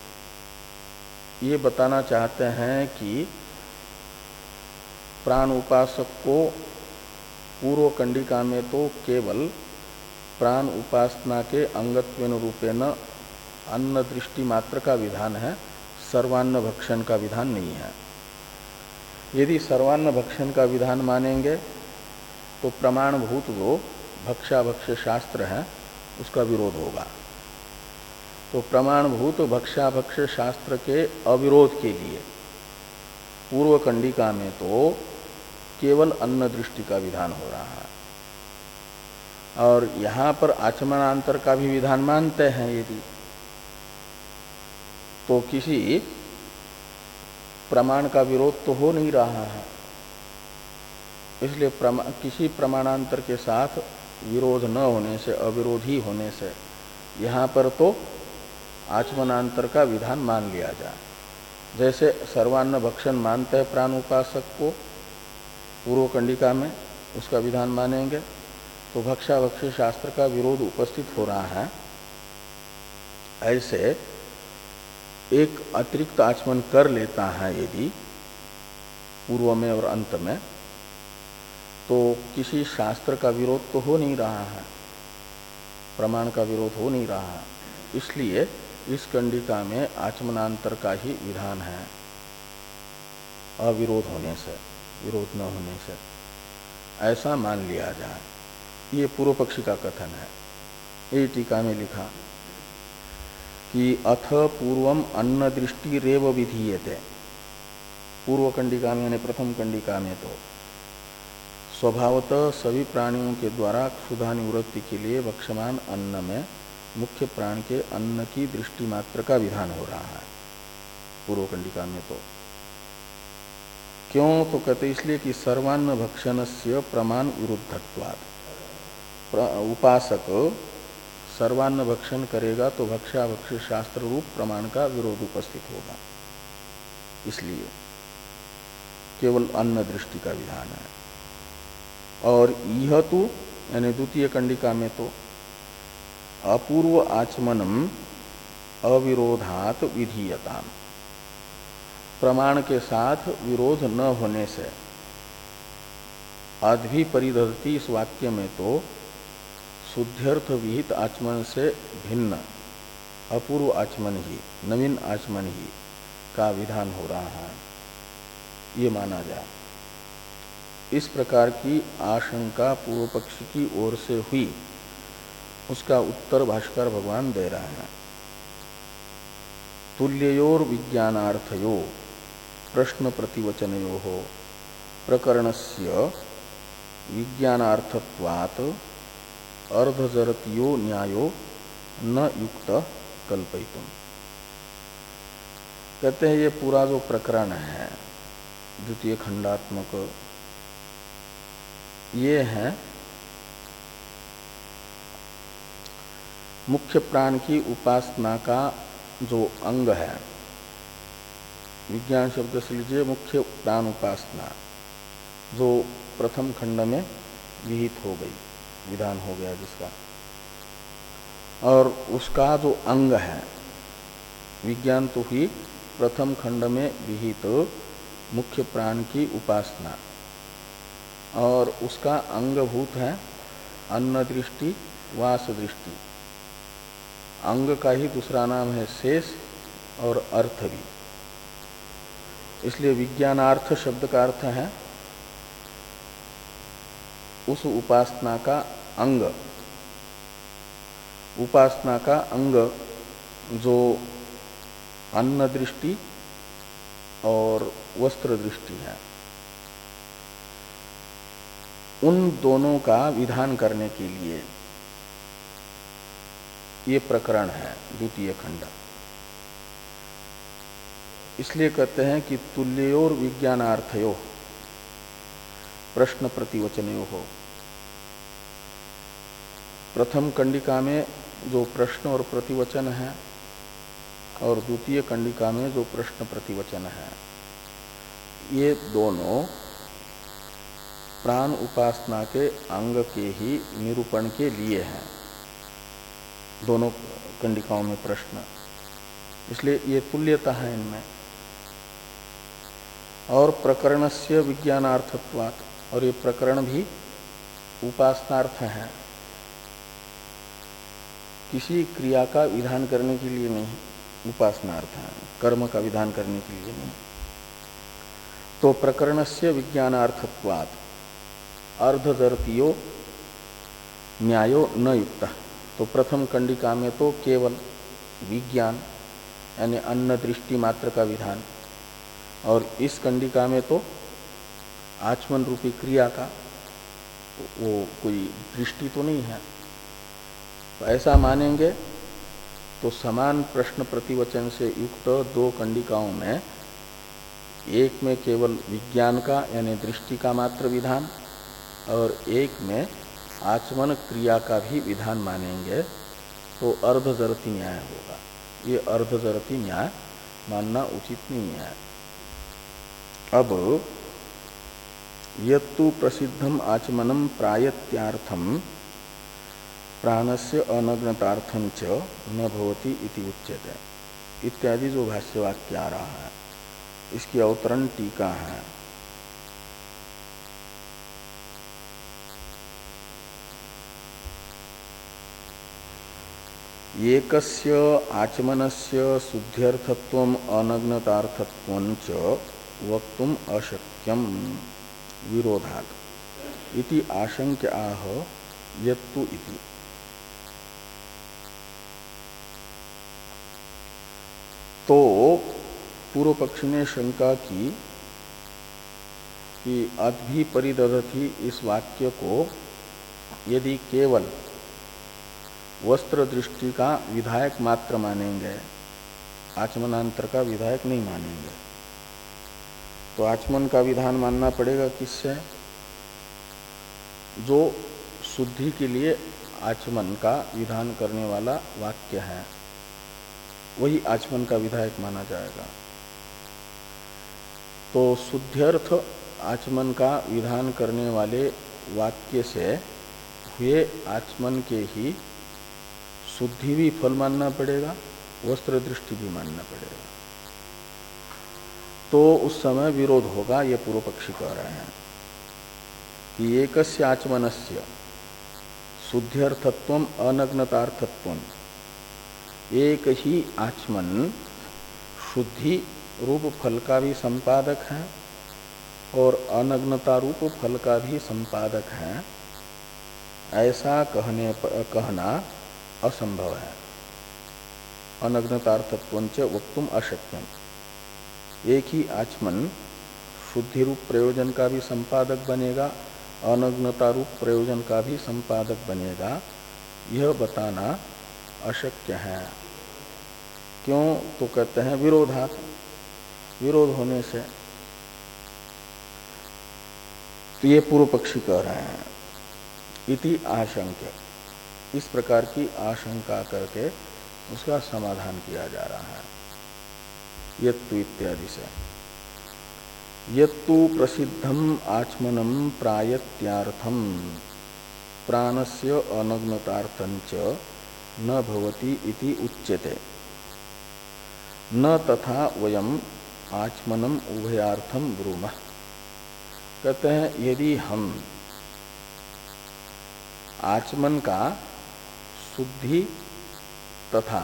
ये बताना चाहते हैं कि प्राण उपासक को पूर्व कंडिका में तो केवल प्राण उपासना के अंगत्वेन रूपेण अन्न दृष्टि मात्र का विधान है, सर्वान्न भक्षण का विधान नहीं है। यदि सर्वान्न भक्षण का विधान मानेंगे तो प्रमाणभूत जो भक्षाभक्ष शास्त्र है उसका विरोध होगा। तो प्रमाणभूत भक्षाभक्ष शास्त्र के अविरोध के लिए पूर्व कंडिका में तो केवल अन्न दृष्टि का विधान हो रहा है, और यहां पर आचमनांतर का भी विधान मानते हैं यदि, तो किसी प्रमाण का विरोध तो हो नहीं रहा है। इसलिए प्रमा, किसी प्रमाणांतर के साथ विरोध न होने से, अविरोधी होने से यहां पर तो आचमनांतर का विधान मान लिया जाए। जैसे सर्वान्न भक्षण मानते हैं प्राण उपासक को पूर्व कंडिका में, उसका विधान मानेंगे तो भक्षाभक्ष शास्त्र का विरोध उपस्थित हो रहा है। ऐसे एक अतिरिक्त आचमन कर लेता है यदि पूर्व में और अंत में, तो किसी शास्त्र का विरोध तो हो नहीं रहा है, प्रमाण का विरोध हो नहीं रहा है। इसलिए इस कंडिका में आचमनांतर का ही विधान है, अविरोध होने से, विरोध न होने से, ऐसा मान लिया जाए। ये पूर्व पक्षी का कथन है। ये टीका में लिखा कि अथ पूर्वम अन्न दृष्टि रेव विधीयते, पूर्व कंडिका में यानी प्रथम कंडिका में तो स्वभावतः सभी प्राणियों के द्वारा क्षुधा निवृत्ति के लिए भक्ष्यमान अन्न में मुख्य प्राण के अन्न की दृष्टि मात्र का विधान हो रहा है पूर्व कंडिका में। तो क्यों? तो कहते इसलिए कि सर्वान्न भक्षणस्य प्रमाण विरुद्धत्वात्, उपासक सर्वान्न भक्षण करेगा तो भक्ष्याभक्ष्य शास्त्र रूप प्रमाण का विरोध उपस्थित होगा, इसलिए केवल अन्न दृष्टि का विधान है। और यह तो यानी द्वितीय कंडिका में तो अपूर्व आचमनम अविरोधात विधीयताम, प्रमाण के साथ विरोध न होने से आद्भि परिधति इस वाक्य में तो शुद्ध्यर्थ विहित आचमन से भिन्न अपूर्व आचमन ही, नवीन आचमन ही का विधान हो रहा है, ये माना जाए। इस प्रकार की आशंका पूर्व पक्ष की ओर से हुई, उसका उत्तर भाष्कर भगवान दे रहे हैं। तुल्ययोर विज्ञानार्थयो प्रश्न प्रतिवचनयो हो प्रकरणस्य विज्ञानार्थत्वात् अर्धजरतियो न्यायो न युक्त कल्पयितुम। कहते हैं ये पूरा जो प्रकरण है द्वितीय खंडात्मक, ये है मुख्य प्राण की उपासना का जो अंग है। विज्ञान शब्द से लीजिए मुख्य प्राण उपासना, जो प्रथम खंड में विहित हो गई, विधान हो गया जिसका, और उसका जो अंग है विज्ञान तो हुई प्रथम खंड में विहित मुख्य प्राण की उपासना, और उसका अंगभूत है अन्न दृष्टि वास दृष्टि। अंग का ही दूसरा नाम है शेष और अर्थ भी, इसलिए विज्ञानार्थ शब्द का अर्थ है उस उपासना का अंग, उपासना का अंग जो अन्न दृष्टि और वस्त्र दृष्टि है, उन दोनों का विधान करने के लिए ये प्रकरण है द्वितीय खंड। इसलिए कहते हैं कि तुल्योर विज्ञानार्थयो प्रश्न प्रतिवचनयो हो। प्रथम कंडिका में जो प्रश्न और प्रतिवचन है और द्वितीय कंडिका में जो प्रश्न प्रतिवचन है, ये दोनों प्राण उपासना के अंग के ही निरूपण के लिए हैं, दोनों कंडिकाओं में प्रश्न, इसलिए ये तुल्यता है इनमें। और प्रकरणस्य विज्ञानार्थत्वात्, और ये प्रकरण भी उपासनार्थ है, किसी क्रिया का विधान करने के लिए नहीं, उपासनार्थ है, कर्म का विधान करने के लिए नहीं। तो प्रकरणस्य विज्ञानार्थत्वात् अर्धजरतियो न्यायो न युक्त। तो प्रथम कंडिका में तो केवल विज्ञान यानी अन्न दृष्टि मात्र का विधान, और इस कंडिका में तो आचमन रूपी क्रिया का वो कोई दृष्टि तो नहीं है। तो ऐसा मानेंगे तो समान प्रश्न प्रतिवचन से युक्त दो कंडिकाओं में एक में केवल विज्ञान का यानी दृष्टि का मात्र विधान और एक में आचमन क्रिया का भी विधान मानेंगे तो अर्धजरति न्याय होगा। ये अर्धजरति न्याय मानना उचित नहीं है। अब यत्तु प्रसिद्धम आचमनम प्रायत्यार्थम प्राणस्य अनग्नतार्थम च न भवति इति उच्यते इत्यादि जो भाष्य वाक्य आ रहा है, इसकी अवतरण टीका है। एकस्य आचमनस्य शुद्ध्यर्थत्वम अनग्नतार्थत्वं च वक्तुम अशक्यम विरोधात् इति आशंक्य आह यत्तु इति। तो पूर्व पक्ष ने शंका की कि अद्भि परिदधति इस वाक्य को यदि केवल वस्त्र दृष्टि का विधायक मात्र मानेंगे, आचमनांतर का विधायक नहीं मानेंगे, तो आचमन का विधान मानना पड़ेगा किससे? जो शुद्धि के लिए आचमन का विधान करने वाला वाक्य है, वही आचमन का विधायक माना जाएगा। तो शुद्ध्यर्थ आचमन का विधान करने वाले वाक्य से हुए आचमन के ही शुद्धि भी फल मानना पड़ेगा, वस्त्र दृष्टि भी मानना पड़ेगा। तो उस समय विरोध होगा, ये पूर्व पक्षी कह रहे हैं कि एकस्य आचमनस्य शुद्ध्यर्थत्वम अनग्नतार्थत्वम, एक ही आचमन शुद्धि रूप फल का भी संपादक है और अनग्नता रूप फल का भी संपादक है, ऐसा कहने पर, कहना असंभव है। अनग्नतार्थत्वंच वक्तुम अशक्यम, एक ही आचमन शुद्धि रूप प्रयोजन का भी संपादक बनेगा, अनग्नता रूप प्रयोजन का भी संपादक बनेगा, यह बताना अशक्य है। क्यों? तो कहते हैं विरोधात्, विरोध होने से। तो ये पूर्व पक्षी कह रहे हैं इति आशंक्य, इस प्रकार की आशंका करके उसका समाधान किया जा रहा है यत्तु इत्यादि से। यत्तु प्रसिद्धम आचमनम प्रायत्यार्थम प्राणस्य अनग्नतार्थंच न भवति इति उच्यते, न तथा वयम आचमनम उभयार्थम ब्रूमः। कहते हैं यदि हम आचमन का शुद्धि तथा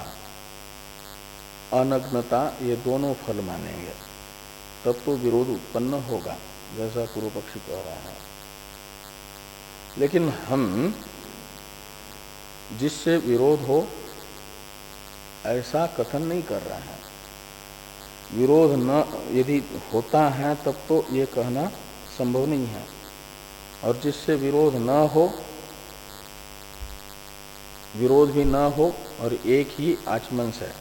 अनग्नता ये दोनों फल मानेंगे तब तो विरोध उत्पन्न होगा, जैसा पूर्व पक्षी कह रहा है। लेकिन हम जिससे विरोध हो ऐसा कथन नहीं कर रहे हैं। विरोध न यदि होता है तब तो ये कहना संभव नहीं है, और जिससे विरोध न हो, विरोध भी न हो और एक ही आचमन से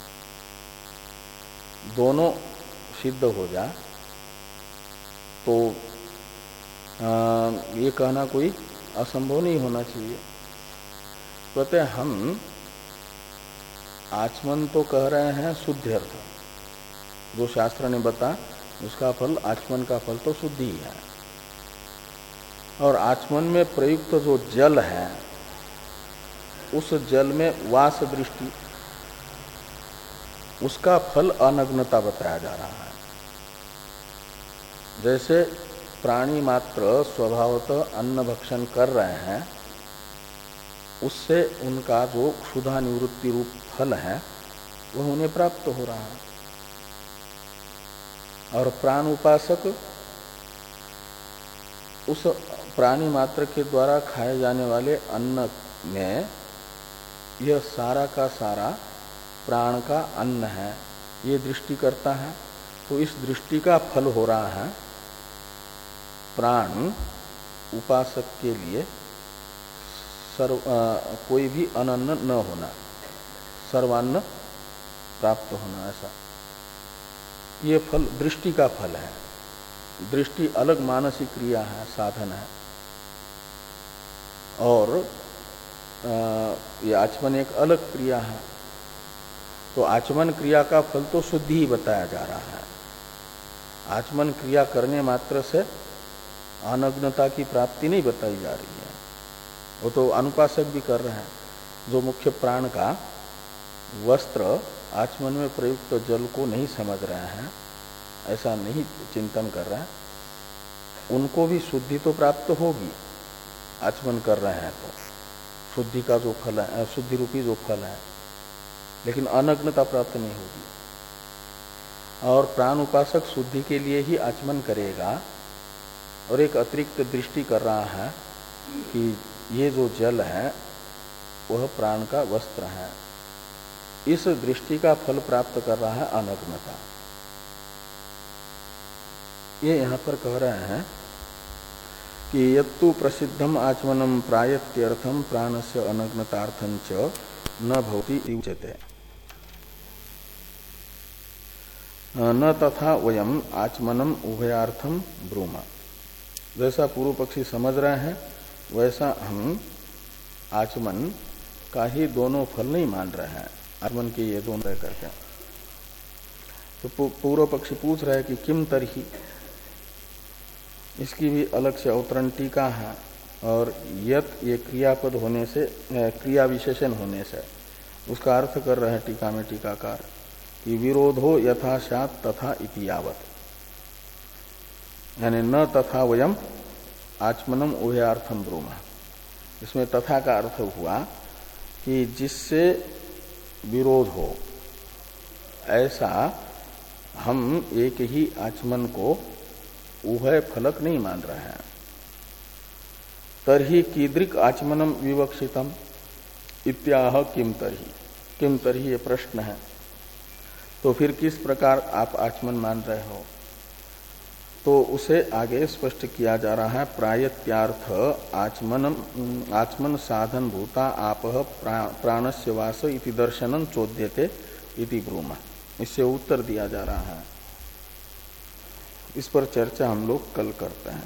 दोनों सिद्ध हो जाए, तो आ, ये कहना कोई असंभव नहीं होना चाहिए। कहते हैं हम आचमन तो कह रहे हैं शुद्ध्यर्थ, जो शास्त्र ने बता उसका फल, आचमन का फल तो शुद्धि ही है। और आचमन में प्रयुक्त जो जल है, उस जल में वास दृष्टि, उसका फल अनग्नता बताया जा रहा है। जैसे प्राणी मात्र स्वभावतः अन्न भक्षण कर रहे हैं, उससे उनका जो क्षुधा निवृत्ति रूप फल है वह उन्हें प्राप्त हो रहा है। और प्राण उपासक उस प्राणी मात्र के द्वारा खाए जाने वाले अन्न में यह सारा का सारा प्राण का अन्न है, ये दृष्टि करता है। तो इस दृष्टि का फल हो रहा है प्राण उपासक के लिए सर्व आ, कोई भी अनन्न न होना, सर्वान्न प्राप्त होना, ऐसा ये फल दृष्टि का फल है। दृष्टि अलग मानसिक क्रिया है, साधन है, और ये आचमन एक अलग क्रिया है। तो आचमन क्रिया का फल तो शुद्धि ही बताया जा रहा है। आचमन क्रिया करने मात्र से अनग्नता की प्राप्ति नहीं बताई जा रही है, वो तो अनुपासक भी कर रहे हैं। जो मुख्य प्राण का वस्त्र आचमन में प्रयुक्त जल को नहीं समझ रहे हैं, ऐसा नहीं चिंतन कर रहे हैं, उनको भी शुद्धि तो प्राप्त होगी आचमन कर रहे हैं तो, शुद्धि का जो फल है, शुद्धि रूपी जो फल है, लेकिन अनग्नता प्राप्त नहीं होगी। और प्राण उपासक शुद्धि के लिए ही आचमन करेगा, और एक अतिरिक्त दृष्टि कर रहा है कि ये जो जल है वह प्राण का वस्त्र है। इस दृष्टि का फल प्राप्त कर रहा है अनग्नता। ये यहाँ पर कह रहे हैं कि यत्तु प्रसिद्धम आचमनम प्रायत्यर्थम प्राणस्य अनग्नतार्थं च न भवति उच्यते न तथा वयम आचमनम उभयार्थम ब्रूम। जैसा पूर्व पक्षी समझ रहे हैं वैसा हम आचमन का ही दोनों फल नहीं मान रहे हैं, आचमन के ये दोनों रह करके। तो पूर्व पक्षी पूछ रहे हैं कि किम तरही, इसकी भी अलग से अवतरण टीका है। और यत ये क्रियापद होने से, क्रिया विशेषण होने से उसका अर्थ कर रहे हैं टीका में टीकाकार कि विरोधो यथा स्यात् तथा इति यावत्, यानी न तथा वयम आचमनम उभयार्थम ब्रूम। इसमें तथा का अर्थ हुआ कि जिससे विरोध हो ऐसा हम एक ही आचमन को उभय फलक नहीं मान रहे हैं। तरही कीदृक आचमनम विवक्षितम इत्याह किम तरही, किम तरही ये प्रश्न है। तो फिर किस प्रकार आप आचमन मान रहे हो, तो उसे आगे स्पष्ट किया जा रहा है। प्रायत्यार्थ आचमनम आचमन साधन भूता आपह प्राणस्य वास इति दर्शनम चोद्यते इति ब्रूमा। इससे उत्तर दिया जा रहा है। इस पर चर्चा हम लोग कल करते हैं।